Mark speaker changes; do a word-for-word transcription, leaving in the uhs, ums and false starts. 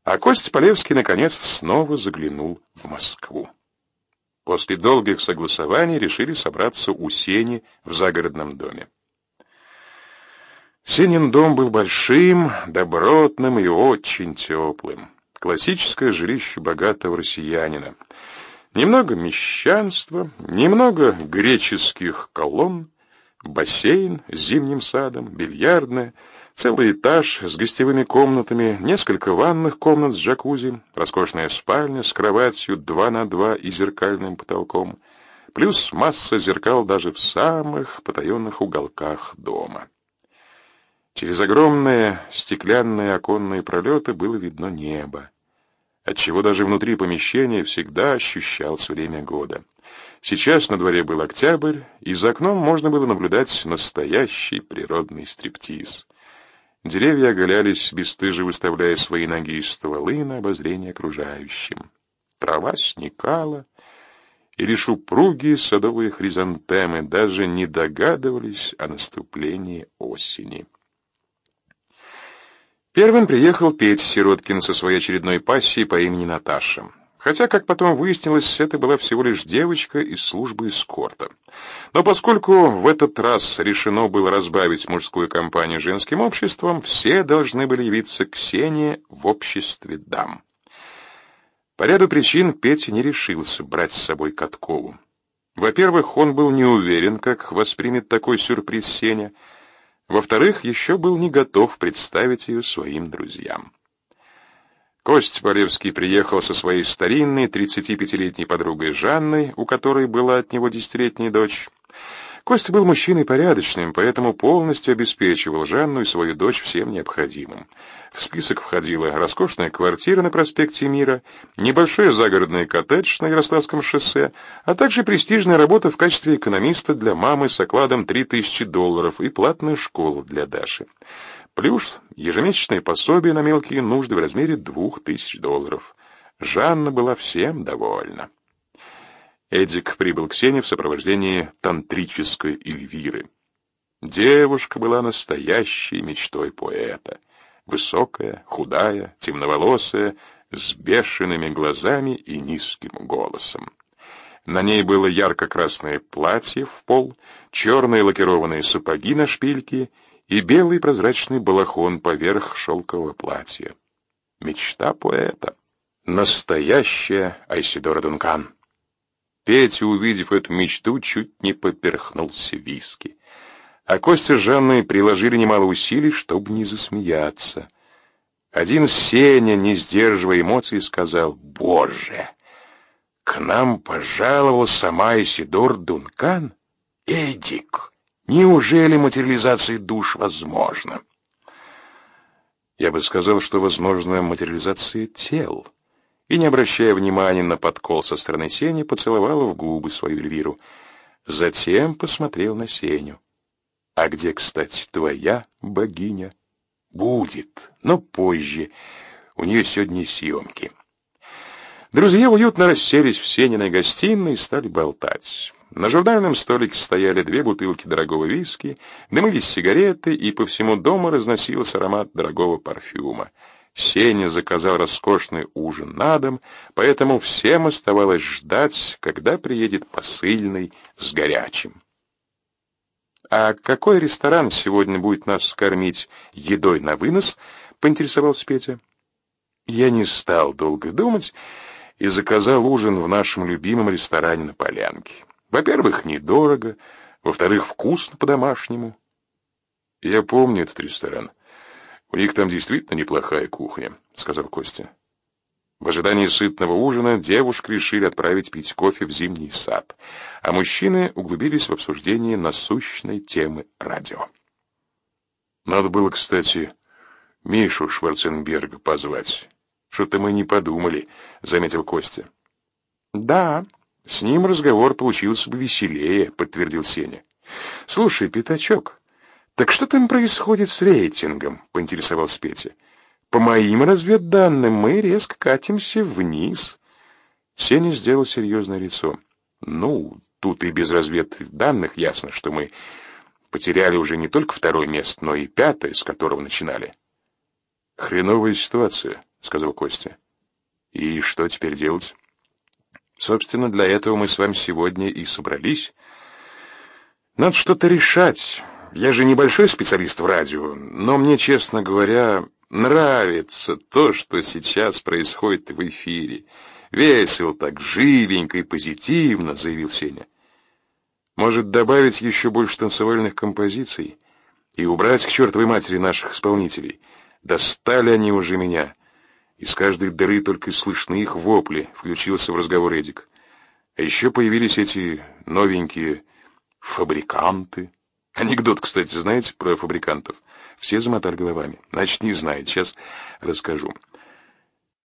Speaker 1: А Костя Полевский наконец снова заглянул в Москву. После долгих согласований решили собраться у Сени в загородном доме. Сенин дом был большим, добротным и очень теплым. Классическое жилище богатого россиянина. Немного мещанства, немного греческих колонн, бассейн с зимним садом, бильярдная, целый этаж с гостевыми комнатами, несколько ванных комнат с джакузи, роскошная спальня с кроватью два на два и зеркальным потолком, плюс масса зеркал даже в самых потаенных уголках дома. Через огромные стеклянные оконные пролеты было видно небо, отчего даже внутри помещения всегда ощущался время года. Сейчас на дворе был октябрь, и за окном можно было наблюдать настоящий природный стриптиз. Деревья оголялись, бесстыже выставляя свои ноги и стволы на обозрение окружающим. Трава сникала, и лишь упругие садовые хризантемы даже не догадывались о наступлении осени. Первым приехал Петя Сироткин со своей очередной пассией по имени Наташа. Хотя, как потом выяснилось, это была всего лишь девочка из службы эскорта. Но поскольку в этот раз решено было разбавить мужскую компанию женским обществом, все должны были явиться к Ксении в обществе дам. По ряду причин Петя не решился брать с собой Каткову. Во-первых, он был не уверен, как воспримет такой сюрприз Сеня. Во-вторых, еще был не готов представить ее своим друзьям. Костя Полевский приехал со своей старинной тридцатипятилетней подругой Жанной, у которой была от него десятилетняя дочь. Костя был мужчиной порядочным, поэтому полностью обеспечивал Жанну и свою дочь всем необходимым. В список входила роскошная квартира на проспекте Мира, небольшой загородный коттедж на Ярославском шоссе, а также престижная работа в качестве экономиста для мамы с окладом три тысячи долларов и платная школа для Даши. Плюс ежемесячное пособие на мелкие нужды в размере двух тысяч долларов. Жанна была всем довольна. Эдик прибыл к Сене в сопровождении тантрической Эльвиры. Девушка была настоящей мечтой поэта. Высокая, худая, темноволосая, с бешеными глазами и низким голосом. На ней было ярко-красное платье в пол, черные лакированные сапоги на шпильке и белый прозрачный балахон поверх шелкового платья. Мечта поэта. Настоящая Айседора Дункан. Петя, увидев эту мечту, чуть не поперхнулся виски. А Костя с Жанной приложили немало усилий, чтобы не засмеяться. Один Сеня, не сдерживая эмоций, сказал: «Боже, к нам пожаловал сама Айседора Дункан? Эдик, неужели материализация душ возможна?» Я бы сказал, что возможна материализация тел. И, не обращая внимания на подкол со стороны Сени, поцеловала в губы свою Эльвиру. Затем посмотрел на Сеню. «А где, кстати, твоя богиня?» «Будет, но позже. У нее сегодня съемки». Друзья уютно расселись в Сениной гостиной и стали болтать. На журнальном столике стояли две бутылки дорогого виски, дымились сигареты, и по всему дому разносился аромат дорогого парфюма. Сеня заказал роскошный ужин на дом, поэтому всем оставалось ждать, когда приедет посыльный с горячим. «А какой ресторан сегодня будет нас кормить едой на вынос?» — поинтересовался Петя. Я не стал долго думать и заказал ужин в нашем любимом ресторане на Полянке. Во-первых, недорого, во-вторых, вкусно по-домашнему. Я помню этот ресторан. У них там действительно неплохая кухня, сказал Костя. В ожидании сытного ужина девушки решили отправить пить кофе в зимний сад, а мужчины углубились в обсуждение насущной темы радио. Надо было, кстати, Мишу Шварценберга позвать. Что-то мы не подумали, заметил Костя. Да, с ним разговор получился бы веселее, подтвердил Сеня. Слушай, Пятачок, так что там происходит с рейтингом, поинтересовался Петя. По моим разведданным, мы резко катимся вниз. Сеня сделал серьезное лицо. Ну, тут и без разведданных ясно, что мы потеряли уже не только второе место, но и пятое, с которого начинали. Хреновая ситуация, сказал Костя. И что теперь делать? Собственно, для этого мы с вами сегодня и собрались. Надо что-то решать. Я же небольшой специалист в радио, но мне, честно говоря, нравится то, что сейчас происходит в эфире. Весело так, живенько и позитивно, заявил Сеня. Может, добавить еще больше танцевальных композиций и убрать к чертовой матери наших исполнителей? Достали они уже меня. Из каждой дыры только слышны их вопли, включился в разговор Эдик. А еще появились эти новенькие фабриканты. Анекдот, кстати, знаете про фабрикантов? Все замотали головами. Значит, не знаете. Сейчас расскажу.